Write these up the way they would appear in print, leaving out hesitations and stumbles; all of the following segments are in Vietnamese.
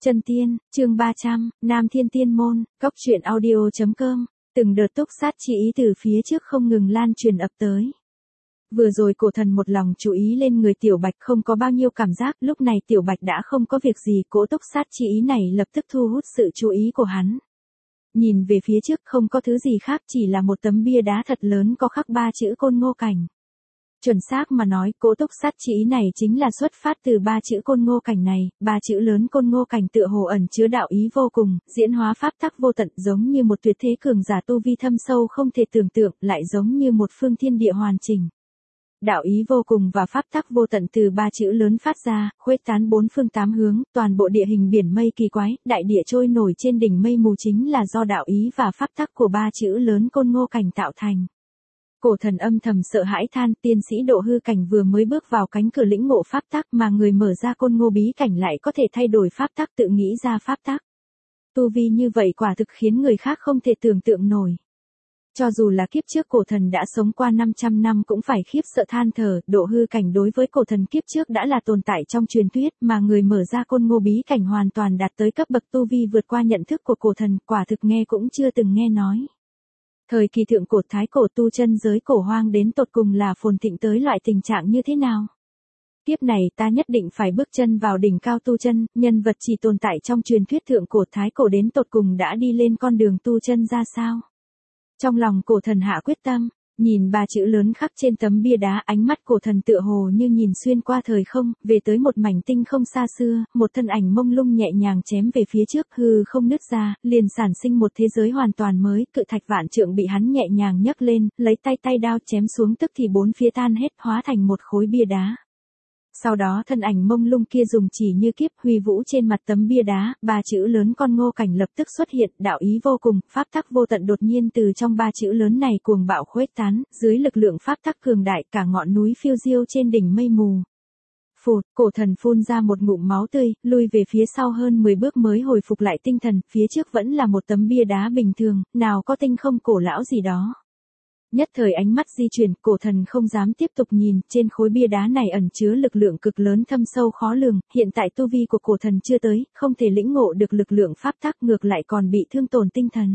Chân tiên, chương 300, Nam Thiên Tiên Môn, Cốc truyện audio.com, từng đợt túc sát chi ý từ phía trước không ngừng lan truyền ập tới. Vừa rồi cổ thần một lòng chú ý lên người Tiểu Bạch không có bao nhiêu cảm giác, lúc này Tiểu Bạch đã không có việc gì, cỗ túc sát chi ý này lập tức thu hút sự chú ý của hắn. Nhìn về phía trước không có thứ gì khác, chỉ là một tấm bia đá thật lớn có khắc 3 chữ Côn Ngô Cảnh. Chuẩn xác mà nói, cỗ túc sát chi ý này chính là xuất phát từ 3 chữ Côn Ngô Cảnh này, 3 chữ lớn Côn Ngô Cảnh tựa hồ ẩn chứa đạo ý vô cùng, diễn hóa pháp tắc vô tận, giống như một tuyệt thế cường giả tu vi thâm sâu không thể tưởng tượng, lại giống như một phương thiên địa hoàn chỉnh. Đạo ý vô cùng và pháp tắc vô tận từ 3 chữ lớn phát ra, khuếch tán 4 phương 8 hướng, toàn bộ địa hình biển mây kỳ quái, đại địa trôi nổi trên đỉnh mây mù chính là do đạo ý và pháp tắc của 3 chữ lớn Côn Ngô Cảnh tạo thành. Cổ thần âm thầm sợ hãi than, tiên sĩ độ hư cảnh vừa mới bước vào cánh cửa lĩnh ngộ pháp tắc mà người mở ra Côn Ngô bí cảnh lại có thể thay đổi pháp tắc, tự nghĩ ra pháp tắc. Tu vi như vậy quả thực khiến người khác không thể tưởng tượng nổi. Cho dù là kiếp trước cổ thần đã sống qua 500 năm cũng phải khiếp sợ than thở, độ hư cảnh đối với cổ thần kiếp trước đã là tồn tại trong truyền thuyết, mà người mở ra Côn Ngô bí cảnh hoàn toàn đạt tới cấp bậc tu vi vượt qua nhận thức của cổ thần, quả thực nghe cũng chưa từng nghe nói. Thời kỳ thượng cổ thái cổ tu chân giới cổ hoang đến tột cùng là phồn thịnh tới loại tình trạng như thế nào? Tiếp này ta nhất định phải bước chân vào đỉnh cao tu chân, nhân vật chỉ tồn tại trong truyền thuyết thượng cổ thái cổ đến tột cùng đã đi lên con đường tu chân ra sao? Trong lòng cổ thần hạ quyết tâm, nhìn 3 chữ lớn khắc trên tấm bia đá, ánh mắt cổ thần tựa hồ như nhìn xuyên qua thời không, về tới một mảnh tinh không xa xưa, một thân ảnh mông lung nhẹ nhàng chém về phía trước, hư không nứt ra, liền sản sinh một thế giới hoàn toàn mới, cự thạch vạn trượng bị hắn nhẹ nhàng nhấc lên, lấy tay đao chém xuống tức thì 4 phía tan hết, hóa thành một khối bia đá. Sau đó thân ảnh mông lung kia dùng chỉ như kiếp huy vũ trên mặt tấm bia đá, 3 chữ lớn Côn Ngô Cảnh lập tức xuất hiện, đạo ý vô cùng, pháp tắc vô tận đột nhiên từ trong 3 chữ lớn này cuồng bạo khuếch tán, dưới lực lượng pháp tắc cường đại cả ngọn núi phiêu diêu trên đỉnh mây mù. Phụt, cổ thần phun ra một ngụm máu tươi, lui về phía sau hơn 10 bước mới hồi phục lại tinh thần, phía trước vẫn là một tấm bia đá bình thường, nào có tinh không cổ lão gì đó. Nhất thời ánh mắt di chuyển, cổ thần không dám tiếp tục nhìn, trên khối bia đá này ẩn chứa lực lượng cực lớn thâm sâu khó lường, hiện tại tu vi của cổ thần chưa tới, không thể lĩnh ngộ được lực lượng pháp tắc, ngược lại còn bị thương tổn tinh thần.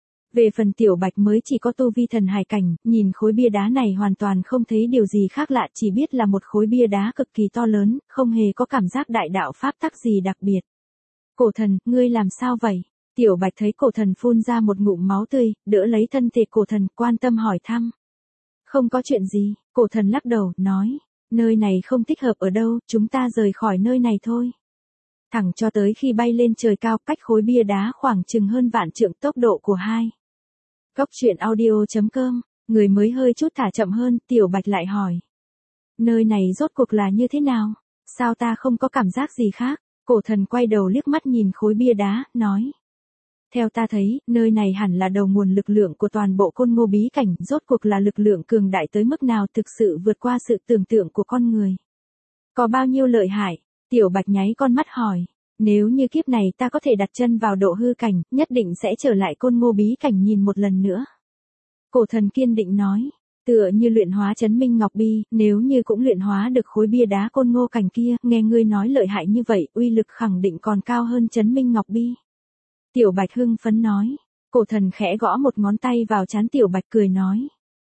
Về phần Tiểu Bạch mới chỉ có tu vi thần hải cảnh, nhìn khối bia đá này hoàn toàn không thấy điều gì khác lạ, chỉ biết là một khối bia đá cực kỳ to lớn, không hề có cảm giác đại đạo pháp tắc gì đặc biệt. Cổ thần, ngươi làm sao vậy? Tiểu Bạch thấy cổ thần phun ra một ngụm máu tươi, đỡ lấy thân thể cổ thần, quan tâm hỏi thăm. Không có chuyện gì, cổ thần lắc đầu, nói, nơi này không thích hợp ở đâu, chúng ta rời khỏi nơi này thôi. Thẳng cho tới khi bay lên trời cao, cách khối bia đá khoảng chừng hơn vạn trượng, tốc độ của hai. Cốc truyện audio.com, người mới hơi chút thả chậm hơn, Tiểu Bạch lại hỏi. Nơi này rốt cuộc là như thế nào? Sao ta không có cảm giác gì khác? Cổ thần quay đầu liếc mắt nhìn khối bia đá, nói. Theo ta thấy, nơi này hẳn là đầu nguồn lực lượng của toàn bộ Côn Ngô bí cảnh, rốt cuộc là lực lượng cường đại tới mức nào, thực sự vượt qua sự tưởng tượng của con người. Có bao nhiêu lợi hại? Tiểu Bạch nháy con mắt hỏi. Nếu như kiếp này ta có thể đặt chân vào độ hư cảnh, nhất định sẽ trở lại Côn Ngô bí cảnh nhìn một lần nữa. Cổ thần kiên định nói. Tựa như luyện hóa Chấn Minh Ngọc Bi, nếu như cũng luyện hóa được khối bia đá Côn Ngô Cảnh kia, nghe ngươi nói lợi hại như vậy, uy lực khẳng định còn cao hơn Chấn Minh Ngọc Bi. Tiểu Bạch hưng phấn nói. Cổ thần khẽ gõ một ngón tay vào trán Tiểu Bạch cười nói.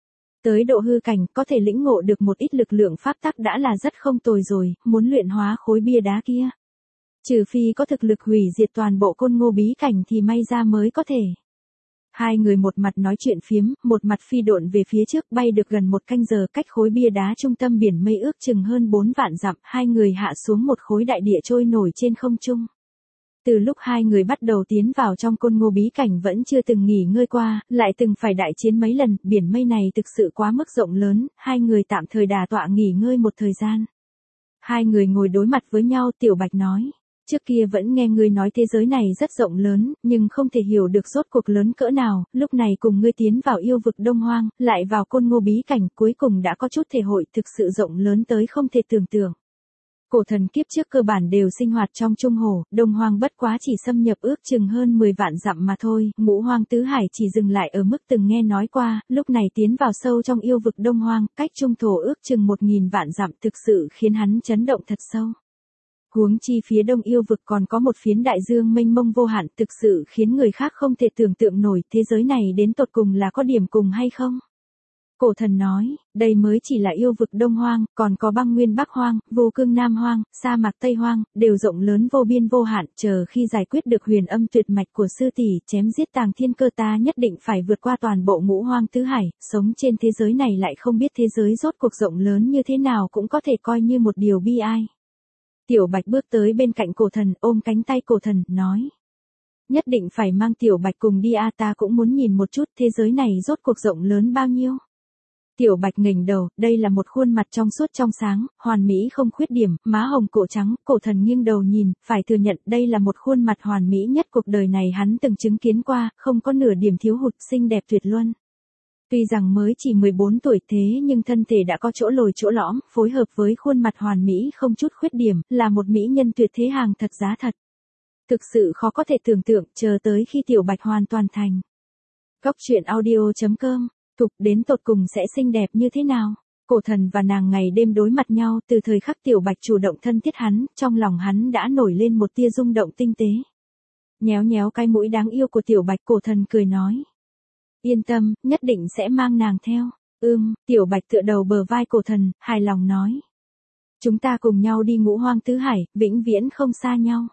Tới độ hư cảnh, có thể lĩnh ngộ được một ít lực lượng pháp tắc đã là rất không tồi rồi, muốn luyện hóa khối bia đá kia. Trừ phi có thực lực hủy diệt toàn bộ Côn Ngô bí cảnh thì may ra mới có thể. Hai người một mặt nói chuyện phiếm, một mặt phi độn về phía trước, bay được gần 1 canh giờ, cách khối bia đá trung tâm biển mây ước chừng hơn 4 vạn dặm, hai người hạ xuống một khối đại địa trôi nổi trên không trung. Từ lúc hai người bắt đầu tiến vào trong Côn Ngô bí cảnh vẫn chưa từng nghỉ ngơi qua, lại từng phải đại chiến mấy lần, biển mây này thực sự quá mức rộng lớn, hai người tạm thời đả tọa nghỉ ngơi một thời gian. Hai người ngồi đối mặt với nhau, Tiểu Bạch nói, trước kia vẫn nghe ngươi nói thế giới này rất rộng lớn, nhưng không thể hiểu được rốt cuộc lớn cỡ nào, lúc này cùng ngươi tiến vào yêu vực Đông Hoang, lại vào Côn Ngô bí cảnh, cuối cùng đã có chút thể hội, thực sự rộng lớn tới không thể tưởng tượng. Cổ thần kiếp trước cơ bản đều sinh hoạt trong Trung Hồ, Đông Hoang bất quá chỉ xâm nhập ước chừng hơn 10 vạn dặm mà thôi, Ngũ Hoang Tứ Hải chỉ dừng lại ở mức từng nghe nói qua, lúc này tiến vào sâu trong yêu vực Đông Hoang, cách Trung Thổ ước chừng 1000 vạn dặm thực sự khiến hắn chấn động thật sâu. Huống chi phía đông yêu vực còn có một phiến đại dương mênh mông vô hạn, thực sự khiến người khác không thể tưởng tượng nổi thế giới này đến tột cùng là có điểm cùng hay không. Cổ thần nói, đây mới chỉ là yêu vực Đông Hoang, còn có băng nguyên Bắc Hoang, vô cương Nam Hoang, sa mạc Tây Hoang, đều rộng lớn vô biên vô hạn, chờ khi giải quyết được huyền âm tuyệt mạch của sư tỷ, chém giết Tàng Thiên Cơ ta nhất định phải vượt qua toàn bộ ngũ hoang tứ hải, sống trên thế giới này lại không biết thế giới rốt cuộc rộng lớn như thế nào cũng có thể coi như một điều bi ai. Tiểu Bạch bước tới bên cạnh cổ thần, ôm cánh tay cổ thần, nói. Nhất định phải mang Tiểu Bạch cùng đi a, ta cũng muốn nhìn một chút thế giới này rốt cuộc rộng lớn bao nhiêu. Tiểu Bạch nghềnh đầu, đây là một khuôn mặt trong suốt trong sáng, hoàn mỹ không khuyết điểm, má hồng cổ trắng, cổ thần nghiêng đầu nhìn, phải thừa nhận đây là một khuôn mặt hoàn mỹ nhất cuộc đời này hắn từng chứng kiến qua, không có nửa điểm thiếu hụt, xinh đẹp tuyệt luân. Tuy rằng mới chỉ 14 tuổi thế nhưng thân thể đã có chỗ lồi chỗ lõm, phối hợp với khuôn mặt hoàn mỹ không chút khuyết điểm, là một mỹ nhân tuyệt thế hàng thật giá thật. Thực sự khó có thể tưởng tượng, chờ tới khi Tiểu Bạch hoàn toàn thành. Góc truyện audio.com, Thục đến tột cùng sẽ xinh đẹp như thế nào? Cổ thần và nàng ngày đêm đối mặt nhau, từ thời khắc Tiểu Bạch chủ động thân thiết hắn, trong lòng hắn đã nổi lên một tia rung động tinh tế. Nhéo nhéo cái mũi đáng yêu của Tiểu Bạch, cổ thần cười nói. Yên tâm, nhất định sẽ mang nàng theo. Tiểu Bạch tựa đầu bờ vai cổ thần, hài lòng nói. Chúng ta cùng nhau đi ngũ hoang tứ hải, vĩnh viễn không xa nhau.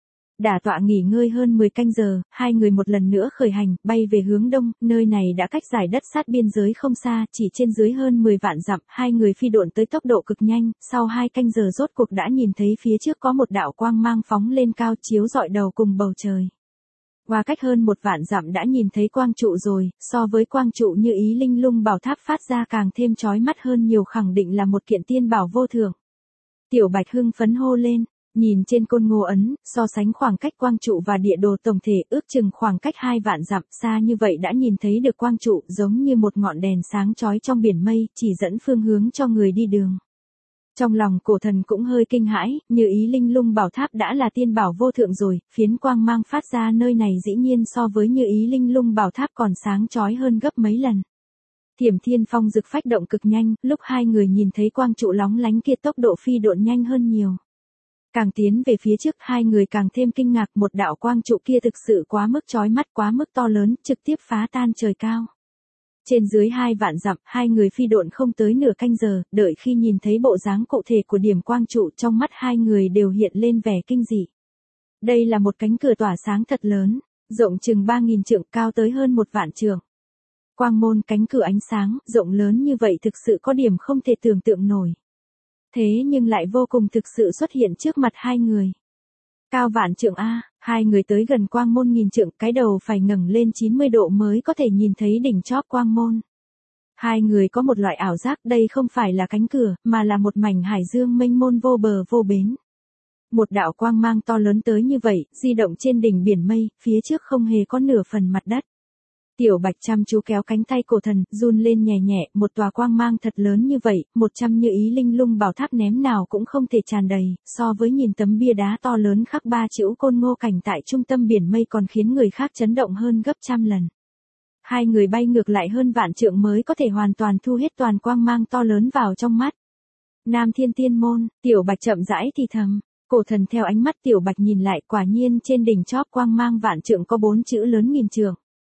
Đả tọa nghỉ ngơi hơn 10 canh giờ, hai người một lần nữa khởi hành, bay về hướng đông, nơi này đã cách dải đất sát biên giới không xa, chỉ trên dưới hơn 10 vạn dặm, hai người phi độn tới tốc độ cực nhanh, sau 2 canh giờ rốt cuộc đã nhìn thấy phía trước có một đạo quang mang phóng lên cao chiếu rọi đầu cùng bầu trời. Qua cách hơn 1 vạn dặm đã nhìn thấy quang trụ rồi, so với quang trụ như Ý Linh Lung Bảo Tháp phát ra càng thêm chói mắt hơn nhiều, khẳng định là một kiện tiên bảo vô thượng. Tiểu Bạch hưng phấn hô lên. Nhìn trên côn ngô ấn, so sánh khoảng cách quang trụ và địa đồ tổng thể ước chừng khoảng cách 2 vạn dặm, xa như vậy đã nhìn thấy được quang trụ, giống như một ngọn đèn sáng chói trong biển mây, chỉ dẫn phương hướng cho người đi đường. Trong lòng cổ thần cũng hơi kinh hãi, như Ý Linh Lung Bảo Tháp đã là tiên bảo vô thượng rồi, phiến quang mang phát ra nơi này dĩ nhiên so với như Ý Linh Lung Bảo Tháp còn sáng chói hơn gấp mấy lần. Thiểm Thiên Phong Dực phách động cực nhanh, lúc hai người nhìn thấy quang trụ lóng lánh kia tốc độ phi độn nhanh hơn nhiều. Càng tiến về phía trước hai người càng thêm kinh ngạc, một đạo quang trụ kia thực sự quá mức chói mắt, quá mức to lớn, trực tiếp phá tan trời cao. Trên dưới 2 vạn dặm, hai người phi độn không tới nửa canh giờ, đợi khi nhìn thấy bộ dáng cụ thể của điểm quang trụ, trong mắt hai người đều hiện lên vẻ kinh dị. Đây là một cánh cửa tỏa sáng thật lớn, rộng chừng 3.000 trượng, cao tới hơn 1 vạn trượng. Quang môn cánh cửa ánh sáng, rộng lớn như vậy thực sự có điểm không thể tưởng tượng nổi. Thế nhưng lại vô cùng thực sự xuất hiện trước mặt hai người. Cao vạn trượng a, hai người tới gần quang môn 1000 trượng, cái đầu phải ngẩng lên 90 độ mới có thể nhìn thấy đỉnh chóp quang môn. Hai người có một loại ảo giác, đây không phải là cánh cửa, mà là một mảnh hải dương mênh mông vô bờ vô bến. Một đạo quang mang to lớn tới như vậy, di động trên đỉnh biển mây, phía trước không hề có nửa phần mặt đất. Tiểu Bạch chăm chú kéo cánh tay cổ thần, run lên nhẹ nhẹ, một tòa quang mang thật lớn như vậy, 100 như Ý Linh Lung Bảo Tháp ném nào cũng không thể tràn đầy, so với nhìn tấm bia đá to lớn khắc 3 chữ Côn Ngô Cảnh tại trung tâm biển mây còn khiến người khác chấn động hơn gấp trăm lần. Hai người bay ngược lại hơn vạn trượng mới có thể hoàn toàn thu hết toàn quang mang to lớn vào trong mắt. Nam Thiên Tiên Môn, Tiểu Bạch chậm rãi thì thầm. Cổ thần theo ánh mắt Tiểu Bạch nhìn lại, quả nhiên trên đỉnh chóp quang mang vạn trượng có 4 chữ lớn 1000 trượng.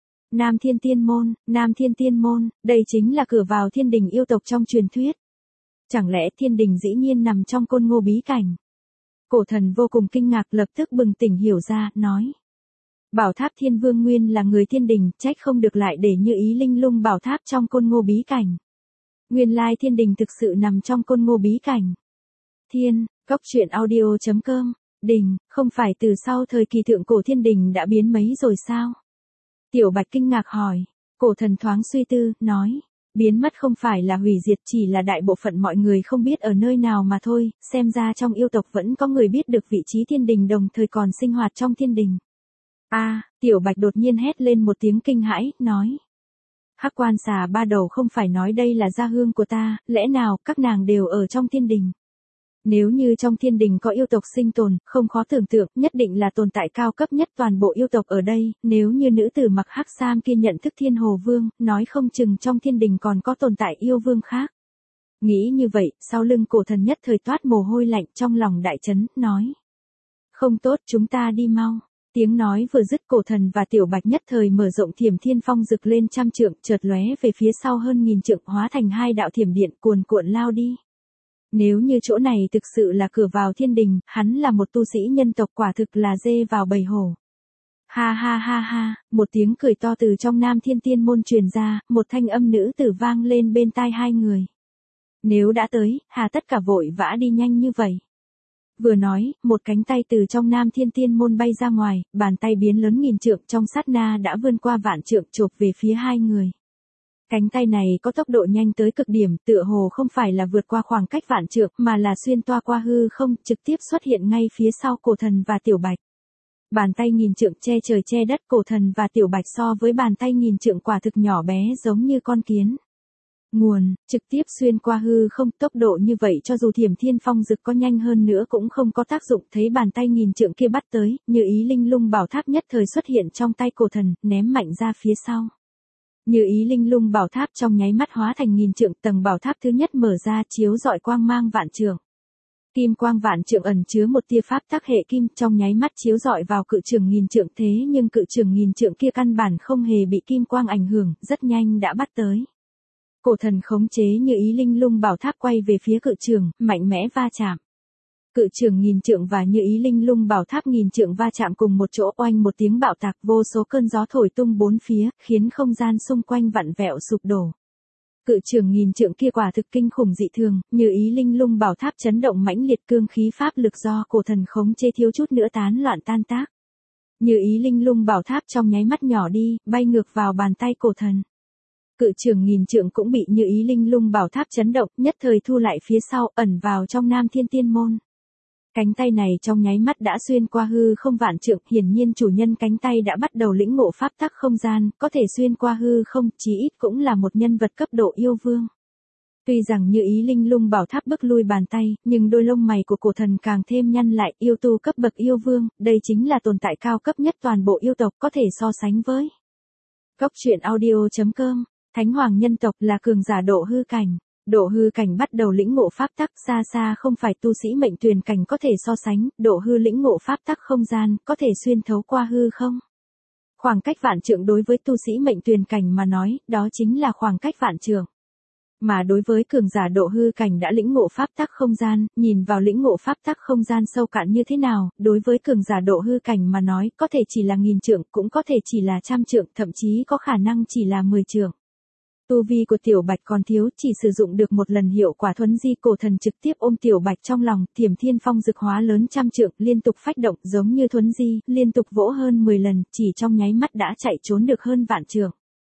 Nam Thiên Tiên Môn, Nam Thiên Tiên Môn, đây chính là cửa vào thiên đình yêu tộc trong truyền thuyết. Chẳng lẽ thiên đình dĩ nhiên nằm trong Côn Ngô bí cảnh? Cổ thần vô cùng kinh ngạc, lập tức bừng tỉnh hiểu ra, nói. Bảo Tháp Thiên Vương nguyên là người thiên đình, trách không được lại để như Ý Linh Lung Bảo Tháp trong Côn Ngô bí cảnh. Nguyên lai thiên đình thực sự nằm trong Côn Ngô bí cảnh. Thiên, góc truyện audio.com, đình, không phải từ sau thời kỳ thượng cổ thiên đình đã biến mấy rồi sao? Tiểu Bạch kinh ngạc hỏi, cổ thần thoáng suy tư, nói, biến mất không phải là hủy diệt, chỉ là đại bộ phận mọi người không biết ở nơi nào mà thôi, xem ra trong yêu tộc vẫn có người biết được vị trí thiên đình đồng thời còn sinh hoạt trong thiên đình. Tiểu Bạch đột nhiên hét lên một tiếng kinh hãi, nói. Hắc Quan Xà Ba Đầu không phải nói đây là gia hương của ta, lẽ nào các nàng đều ở trong thiên đình? Nếu như trong thiên đình có yêu tộc sinh tồn, không khó tưởng tượng, nhất định là tồn tại cao cấp nhất toàn bộ yêu tộc ở đây, nếu như nữ tử mặc hắc sam kia nhận thức Thiên Hồ Vương, nói không chừng trong thiên đình còn có tồn tại yêu vương khác. Nghĩ như vậy, sau lưng cổ thần nhất thời toát mồ hôi lạnh, trong lòng đại chấn, nói. Không tốt, chúng ta đi mau. Tiếng nói vừa dứt, cổ thần và tiểu bạch nhất thời mở rộng thiểm thiên phong rực lên 100 trượng, chợt lóe về phía sau hơn 1000 trượng, hóa thành 2 đạo thiểm điện cuồn cuộn lao đi. Nếu như chỗ này thực sự là cửa vào thiên đình, hắn là một tu sĩ nhân tộc, quả thực là dê vào bầy hổ. Ha ha ha ha, một tiếng cười to từ trong Nam Thiên Tiên môn truyền ra, một thanh âm nữ tử vang lên bên tai hai người. Nếu đã tới, hà tất cả vội vã đi nhanh như vậy. Vừa nói, một cánh tay từ trong Nam Thiên Tiên môn bay ra ngoài, bàn tay biến lớn 1000 trượng, trong sát na đã vươn qua vạn trượng, chộp về phía hai người. Cánh tay này có tốc độ nhanh tới cực điểm, tựa hồ không phải là vượt qua khoảng cách vạn trượng, mà là xuyên toa qua hư không, trực tiếp xuất hiện ngay phía sau cổ thần và tiểu bạch. Bàn tay 1000 trượng che trời che đất, cổ thần và tiểu bạch so với bàn tay 1000 trượng quả thực nhỏ bé giống như con kiến. Nguồn, trực tiếp xuyên qua hư không, tốc độ như vậy cho dù thiểm thiên phong dực có nhanh hơn nữa cũng không có tác dụng. Thấy bàn tay 1000 trượng kia bắt tới, Như Ý Linh Lung Bảo Tháp nhất thời xuất hiện trong tay cổ thần, ném mạnh ra phía sau. Như Ý Linh Lung Bảo Tháp trong nháy mắt hóa thành 1000 trượng, tầng bảo tháp thứ nhất mở ra, chiếu rọi quang mang vạn trượng. Kim quang vạn trượng ẩn chứa một tia pháp tắc hệ kim, trong nháy mắt chiếu rọi vào cự trường 1000 trượng, thế nhưng cự trường 1000 trượng kia căn bản không hề bị kim quang ảnh hưởng, rất nhanh đã bắt tới. Cổ thần khống chế Như Ý Linh Lung Bảo Tháp quay về phía cự trường, mạnh mẽ va chạm. Cự trường 1000 trượng và Như Ý Linh Lung Bảo Tháp 1000 trượng va chạm cùng một chỗ, oanh một tiếng bạo tạc, vô số cơn gió thổi tung bốn phía, khiến không gian xung quanh vặn vẹo sụp đổ. Cự trường 1000 trượng kia quả thực kinh khủng dị thường, Như Ý Linh Lung Bảo Tháp chấn động mãnh liệt, cương khí pháp lực do cổ thần khống chế thiếu chút nữa tán loạn tan tác. Như Ý Linh Lung Bảo Tháp trong nháy mắt nhỏ đi, bay ngược vào bàn tay cổ thần. Cự trường 1000 trượng cũng bị Như Ý Linh Lung Bảo Tháp chấn động, nhất thời thu lại phía sau, ẩn vào trong Nam Thiên Tiên môn. Cánh tay này trong nháy mắt đã xuyên qua hư không vạn trượng, hiển nhiên chủ nhân cánh tay đã bắt đầu lĩnh ngộ pháp tắc không gian, có thể xuyên qua hư không, chí ít cũng là một nhân vật cấp độ yêu vương. Tuy rằng Như Ý Linh Lung Bảo Tháp bức lui bàn tay, nhưng đôi lông mày của cổ thần càng thêm nhăn lại, yêu tu cấp bậc yêu vương, đây chính là tồn tại cao cấp nhất toàn bộ yêu tộc, có thể so sánh với. Cốc truyện audio.com, Thánh Hoàng nhân tộc là cường giả độ hư cảnh. Độ hư cảnh bắt đầu lĩnh ngộ pháp tắc, xa xa không phải tu sĩ mệnh tuyền cảnh có thể so sánh, độ hư lĩnh ngộ pháp tắc không gian, có thể xuyên thấu qua hư không. Khoảng cách vạn trượng đối với tu sĩ mệnh tuyền cảnh mà nói, đó chính là khoảng cách vạn trượng. Mà đối với cường giả độ hư cảnh đã lĩnh ngộ pháp tắc không gian, nhìn vào lĩnh ngộ pháp tắc không gian sâu cạn như thế nào, đối với cường giả độ hư cảnh mà nói, có thể chỉ là 1000 trượng, cũng có thể chỉ là 100 trượng, thậm chí có khả năng chỉ là 10 trượng. Tu vi của tiểu bạch còn thiếu, chỉ sử dụng được một lần hiệu quả thuấn di, cổ thần trực tiếp ôm tiểu bạch trong lòng, thiểm thiên phong dực hóa lớn 100 trượng, liên tục phách động giống như thuấn di, liên tục vỗ hơn 10 lần, chỉ trong nháy mắt đã chạy trốn được hơn vạn trượng.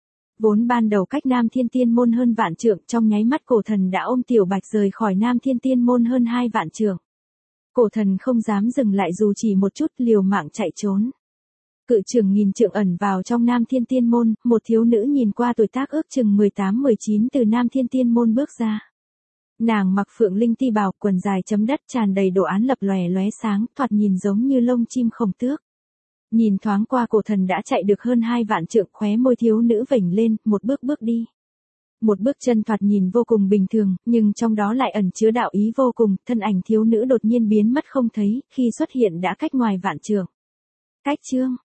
Vốn ban đầu cách Nam Thiên Tiên môn hơn vạn trượng, trong nháy mắt cổ thần đã ôm tiểu bạch rời khỏi Nam Thiên Tiên môn hơn 2 vạn trượng. Cổ thần không dám dừng lại dù chỉ một chút, liều mạng chạy trốn. Cự trường 1000 trượng ẩn vào trong Nam Thiên Tiên môn, một thiếu nữ nhìn qua tuổi tác ước chừng 18-19 từ Nam Thiên Tiên môn bước ra. Nàng mặc phượng linh ti bào, quần dài chấm đất tràn đầy đồ án lập lòe lóe sáng, thoạt nhìn giống như lông chim khổng tước. Nhìn thoáng qua cổ thần đã chạy được hơn 2 vạn trượng, khóe môi thiếu nữ vểnh lên, một bước bước đi. Một bước chân thoạt nhìn vô cùng bình thường, nhưng trong đó lại ẩn chứa đạo ý vô cùng, thân ảnh thiếu nữ đột nhiên biến mất không thấy, khi xuất hiện đã cách ngoài vạn trượng. Cách chương